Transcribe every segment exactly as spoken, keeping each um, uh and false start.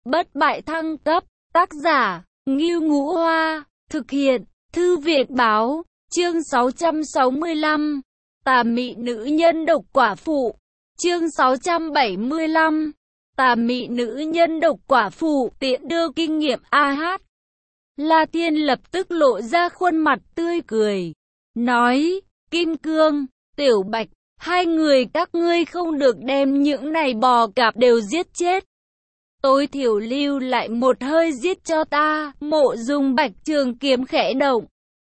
Bất bại thăng cấp, tác giả, Ngưu Ngũ Hoa, thực hiện, Thư viện Báo, chương sáu trăm sáu mươi lăm, tà mị nữ nhân độc quả phụ, chương sáu trăm bảy mươi lăm, tà mị nữ nhân độc quả phụ, tiện đưa kinh nghiệm a hát. La Thiên lập tức lộ ra khuôn mặt tươi cười, nói, Kim Cương, Tiểu Bạch, hai người các ngươi không được đem những này bò cạp đều giết chết. Tối thiểu lưu lại một hơi giết cho ta. Mộ Dung Bạch trường kiếm khẽ động.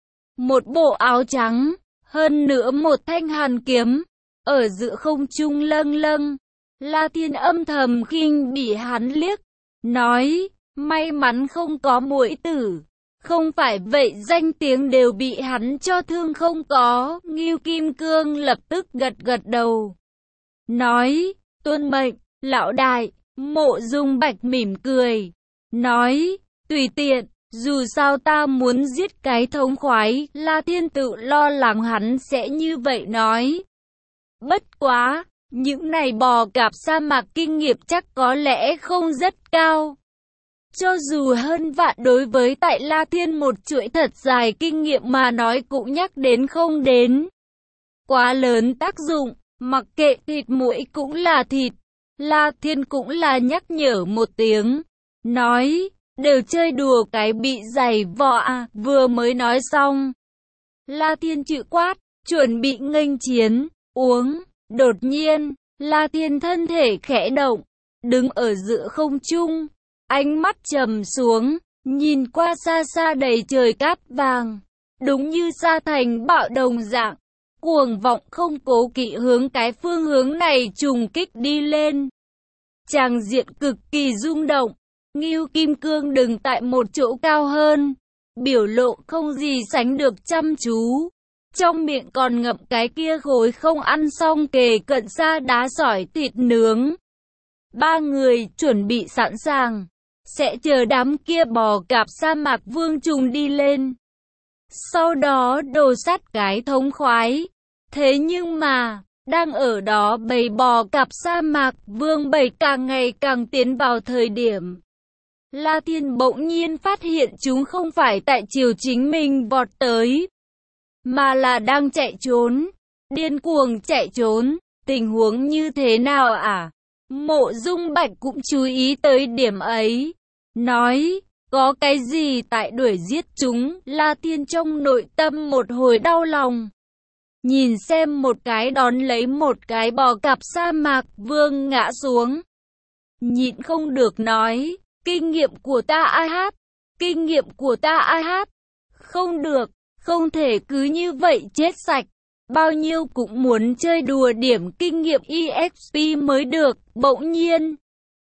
Một bộ áo trắng, hơn nữa một thanh hàn kiếm, ở giữa không trung lâng lâng. La Thiên âm thầm khinh bỉ hắn liếc, nói, may mắn không có muội tử. Không phải vậy danh tiếng đều bị hắn cho thương không có. Ngưu Kim Cương lập tức gật gật đầu, nói, tuân mệnh, lão đại. Mộ Dung Bạch mỉm cười, nói, tùy tiện, dù sao ta muốn giết cái thống khoái. La Thiên tự lo lắng hắn sẽ như vậy nói. Bất quá, những này bò cạp sa mạc kinh nghiệm chắc có lẽ không rất cao. Cho dù hơn vạn đối với tại La Thiên một chuỗi thật dài kinh nghiệm mà nói cũng nhắc đến không đến. Quá lớn tác dụng, mặc kệ thịt muỗi cũng là thịt. La Thiên cũng là nhắc nhở một tiếng, nói, đều chơi đùa cái bị giày vò à. Vừa mới nói xong, La Thiên chữ quát, chuẩn bị nghênh chiến, uống. Đột nhiên, La Thiên thân thể khẽ động, đứng ở giữa không trung, ánh mắt trầm xuống, nhìn qua xa xa đầy trời cát vàng, đúng như sa thành bạo đồng dạng, cuồng vọng không cố kỵ hướng cái phương hướng này trùng kích đi lên. Tràng diện cực kỳ rung động. Ngưu Kim Cương đứng tại một chỗ cao hơn, biểu lộ không gì sánh được chăm chú, trong miệng còn ngậm cái kia khối không ăn xong kề cận sa đá sỏi thịt nướng. Ba người chuẩn bị sẵn sàng, sẽ chờ đám kia bò cạp sa mạc vương trùng đi lên, sau đó đồ sát cái thống khoái. Thế nhưng mà, đang ở đó bầy bò cạp sa mạc vương bầy càng ngày càng tiến vào thời điểm, La Thiên bỗng nhiên phát hiện chúng không phải tại chiều chính mình vọt tới, mà là đang chạy trốn, điên cuồng chạy trốn. Tình huống như thế nào à? Mộ Dung Bạch cũng chú ý tới điểm ấy, nói, có cái gì tại đuổi giết chúng. La Thiên trong nội tâm một hồi đau lòng, nhìn xem một cái đón lấy một cái bò cạp sa mạc vương ngã xuống, nhịn không được nói, kinh nghiệm của ta a hát, kinh nghiệm của ta a hát, không được, không thể cứ như vậy chết sạch, bao nhiêu cũng muốn chơi đùa điểm kinh nghiệm e ích pê mới được. Bỗng nhiên,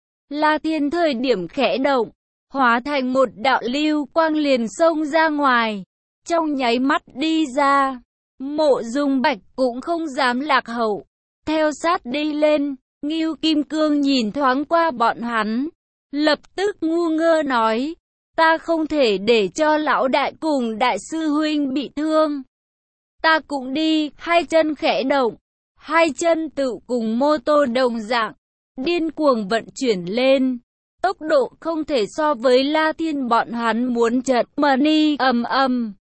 La Thiên thời điểm khẽ động, hóa thành một đạo lưu quang liền xông ra ngoài, trong nháy mắt đi ra. Mộ Dung Bạch cũng không dám lạc hậu, theo sát đi lên. Ngưu Kim Cương nhìn thoáng qua bọn hắn, lập tức ngu ngơ nói, ta không thể để cho lão đại cùng đại sư huynh bị thương. Ta cũng đi. Hai chân khẽ động, hai chân tự cùng mô tô đồng dạng, điên cuồng vận chuyển lên, tốc độ không thể so với La Thiên bọn hắn muốn chật mani. Ầm ầm,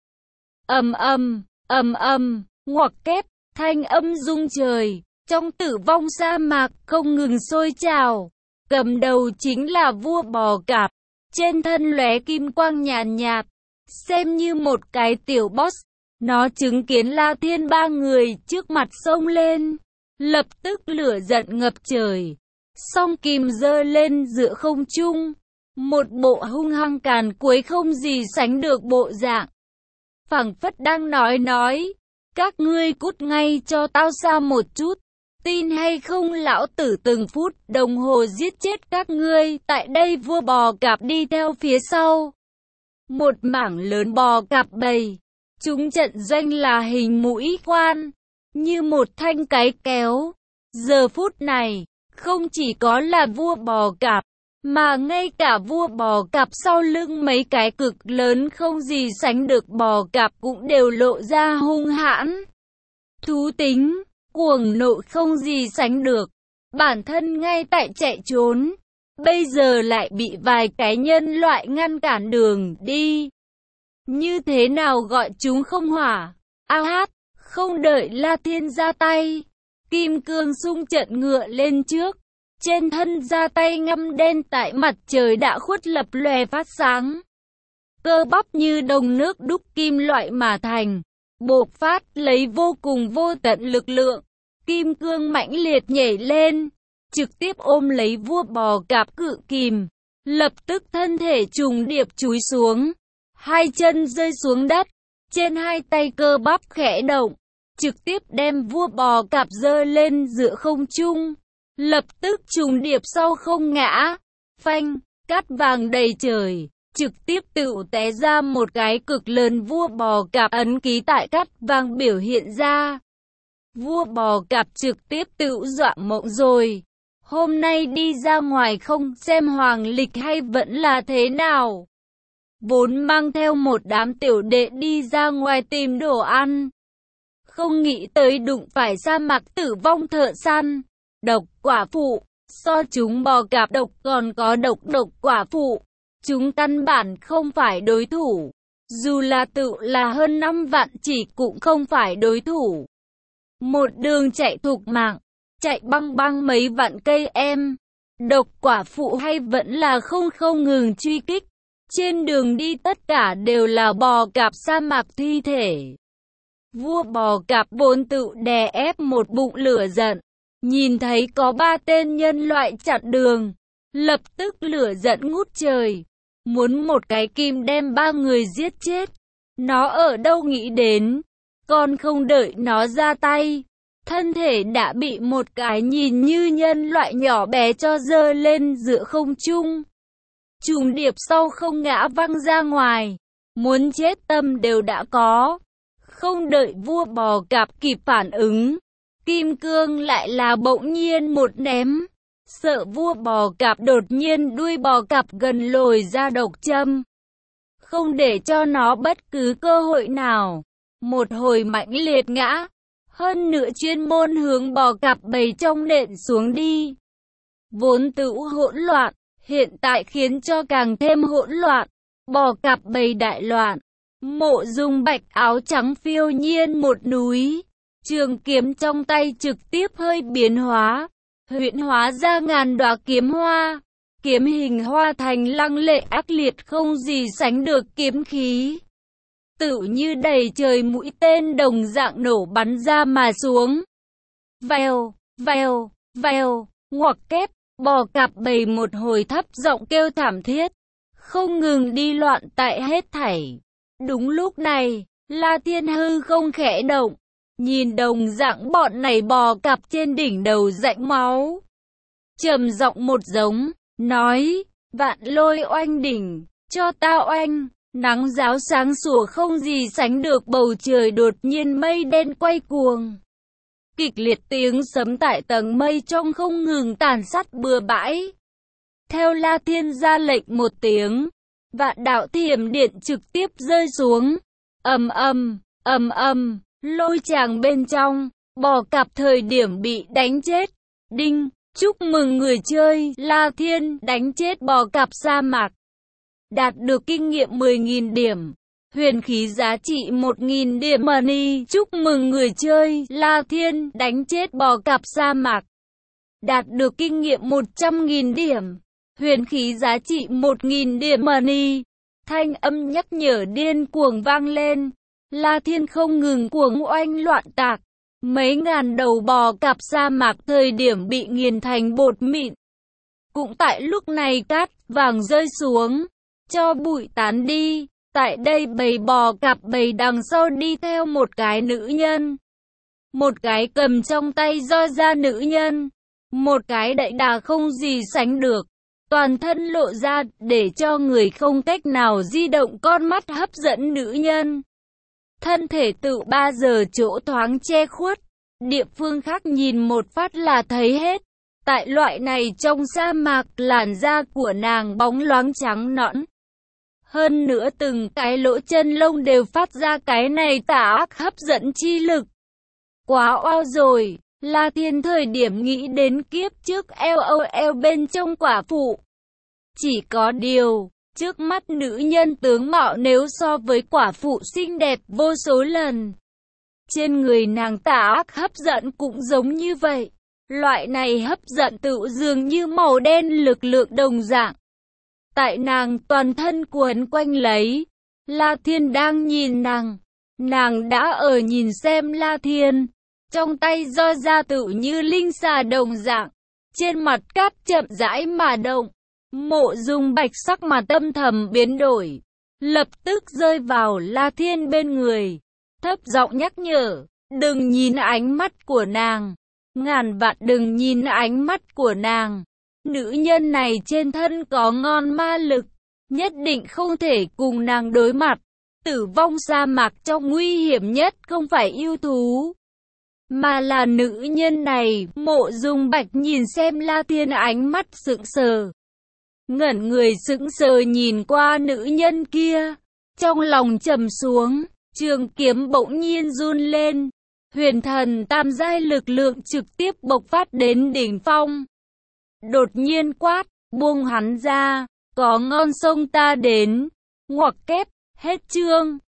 ầm ầm, ầm ầm, ngoặc kép, thanh âm rung trời, trong tử vong sa mạc không ngừng sôi trào. Cầm đầu chính là vua bò cạp, trên thân lóe kim quang nhàn nhạt, xem như một cái tiểu boss. Nó chứng kiến La Thiên ba người trước mặt xông lên, lập tức lửa giận ngập trời, song kìm giơ lên giữa không trung, một bộ hung hăng càn quấy không gì sánh được bộ dạng, phảng phất đang nói nói, các ngươi cút ngay cho tao xa một chút, tin hay không lão tử từng phút đồng hồ giết chết các ngươi. Tại đây vua bò cạp đi theo phía sau, một mảng lớn bò cạp bầy, chúng trận doanh là hình mũi khoan, như một thanh cái kéo. Giờ phút này, không chỉ có là vua bò cạp, mà ngay cả vua bò cạp sau lưng mấy cái cực lớn không gì sánh được bò cạp cũng đều lộ ra hung hãn, thú tính, cuồng nộ không gì sánh được. Bản thân ngay tại chạy trốn, bây giờ lại bị vài cái nhân loại ngăn cản đường đi. Như thế nào gọi chúng không hỏa? A hát, không đợi La Thiên ra tay, Kim Cương xung trận ngựa lên trước, trên thân ra tay ngăm đen tại mặt trời đã khuất lập lòe phát sáng. Cơ bắp như đồng nước đúc kim loại mà thành, bộc phát lấy vô cùng vô tận lực lượng. Kim Cương mãnh liệt nhảy lên, trực tiếp ôm lấy vua bò cạp cự kìm, lập tức thân thể trùng điệp chúi xuống, hai chân rơi xuống đất, trên hai tay cơ bắp khẽ động, trực tiếp đem vua bò cạp giơ lên giữa không trung, lập tức trùng điệp sau không ngã, phanh, cát vàng đầy trời, trực tiếp tự té ra một cái cực lớn. Vua bò cạp ấn ký tại cát vàng biểu hiện ra. Vua bò cạp trực tiếp tự dọa mộng rồi. Hôm nay đi ra ngoài không xem hoàng lịch hay vẫn là thế nào? Vốn mang theo một đám tiểu đệ đi ra ngoài tìm đồ ăn, không nghĩ tới đụng phải sa mạc tử vong thợ săn, độc quả phụ. So chúng bò cạp độc còn có độc độc quả phụ, chúng căn bản không phải đối thủ. Dù là tự là hơn năm vạn chỉ cũng không phải đối thủ. Một đường chạy thục mạng, chạy băng băng mấy vạn cây em. Độc quả phụ hay vẫn là không không ngừng truy kích. Trên đường đi tất cả đều là bò cạp sa mạc thi thể. Vua bò cạp vốn tự đè ép một bụng lửa giận, nhìn thấy có ba tên nhân loại chặn đường, lập tức lửa giận ngút trời, muốn một cái kim đem ba người giết chết. Nó ở đâu nghĩ đến, còn không đợi nó ra tay, thân thể đã bị một cái nhìn như nhân loại nhỏ bé cho giơ lên giữa không trung, trùng điệp sau không ngã văng ra ngoài, muốn chết tâm đều đã có. Không đợi vua bò cạp kịp phản ứng, Kim Cương lại là bỗng nhiên một ném, sợ vua bò cạp đột nhiên đuôi bò cạp gần lồi ra độc châm, không để cho nó bất cứ cơ hội nào. Một hồi mãnh liệt ngã, hơn nữa chuyên môn hướng bò cạp bầy trong nện xuống đi. Vốn tự hỗn loạn, hiện tại khiến cho càng thêm hỗn loạn, bò cạp bầy đại loạn. Mộ Dung Bạch áo trắng phiêu nhiên một núi, trường kiếm trong tay trực tiếp hơi biến hóa, huyễn hóa ra ngàn đóa kiếm hoa, kiếm hình hoa thành lăng lệ ác liệt không gì sánh được kiếm khí, tự như đầy trời mũi tên đồng dạng nổ bắn ra mà xuống. Vèo, vèo, vèo, ngoặc kép, bò cạp bầy một hồi thấp giọng kêu thảm thiết, không ngừng đi loạn tại hết thảy. Đúng lúc này, La Thiên hư không khẽ động, nhìn đồng dạng bọn này bò cạp trên đỉnh đầu rãnh máu, trầm giọng một giống, nói, vạn lôi oanh đỉnh, cho ta oanh. Nắng ráo sáng sủa không gì sánh được, bầu trời đột nhiên mây đen quay cuồng. Kịch liệt tiếng sấm tại tầng mây trong không ngừng tàn sát bừa bãi. Theo La Thiên ra lệnh một tiếng, vạn đạo thiểm điện trực tiếp rơi xuống. Ầm ầm, ầm ầm, lôi tràng bên trong, bò cạp thời điểm bị đánh chết. Đinh, chúc mừng người chơi, La Thiên đánh chết bò cạp sa mạc. Đạt được kinh nghiệm mười nghìn điểm, huyền khí giá trị một nghìn điểm money. Chúc mừng người chơi, La Thiên đánh chết bò cạp sa mạc. Đạt được kinh nghiệm một trăm nghìn điểm, huyền khí giá trị một nghìn điểm money. Thanh âm nhắc nhở điên cuồng vang lên. La Thiên không ngừng cuồng oanh loạn tạc. Mấy ngàn đầu bò cạp sa mạc thời điểm bị nghiền thành bột mịn. Cũng tại lúc này cát vàng rơi xuống, cho bụi tán đi. Tại đây bầy bò cạp bầy đằng sau đi theo một cái nữ nhân. Một cái cầm trong tay roi ra nữ nhân. Một cái đậy đà không gì sánh được. Toàn thân lộ ra để cho người không cách nào di động con mắt hấp dẫn nữ nhân. Thân thể tự ba giờ chỗ thoáng che khuất. Địa phương khác nhìn một phát là thấy hết. Tại loại này trong sa mạc, làn da của nàng bóng loáng trắng nõn. Hơn nữa từng cái lỗ chân lông đều phát ra cái này tà ác hấp dẫn chi lực. Quá oao rồi, La Thiên thời điểm nghĩ đến kiếp trước lol bên trong quả phụ, Chỉ có điều, trước mắt nữ nhân tướng mạo nếu so với quả phụ xinh đẹp vô số lần. Trên người nàng tà ác hấp dẫn cũng giống như vậy. Loại này hấp dẫn tự dường như màu đen lực lượng đồng dạng. Tại nàng toàn thân quấn quanh lấy, La Thiên đang nhìn nàng. Nàng đã ở nhìn xem La Thiên. Trong tay roi ra tự như linh xà đồng dạng. Trên mặt cát chậm rãi mà động. Mộ Dung Bạch sắc mặt âm thầm biến đổi. Lập tức rơi vào La Thiên bên người. Thấp giọng nhắc nhở. Đừng nhìn ánh mắt của nàng. Ngàn vạn đừng nhìn ánh mắt của nàng. Nữ nhân này trên thân có ngon ma lực. Nhất định không thể cùng nàng đối mặt. Tử vong sa mạc trong nguy hiểm nhất không phải yêu thú, mà là nữ nhân này. Mộ Dung Bạch nhìn xem La Thiên ánh mắt sững sờ. Ngẩn người sững sờ nhìn qua nữ nhân kia. Trong lòng trầm xuống, trường kiếm bỗng nhiên run lên. Huyền thần tam giai lực lượng trực tiếp bộc phát đến đỉnh phong. Đột nhiên quát, buông hắn ra, có ngon xông ta đến. Ngoặc kép, hết chương.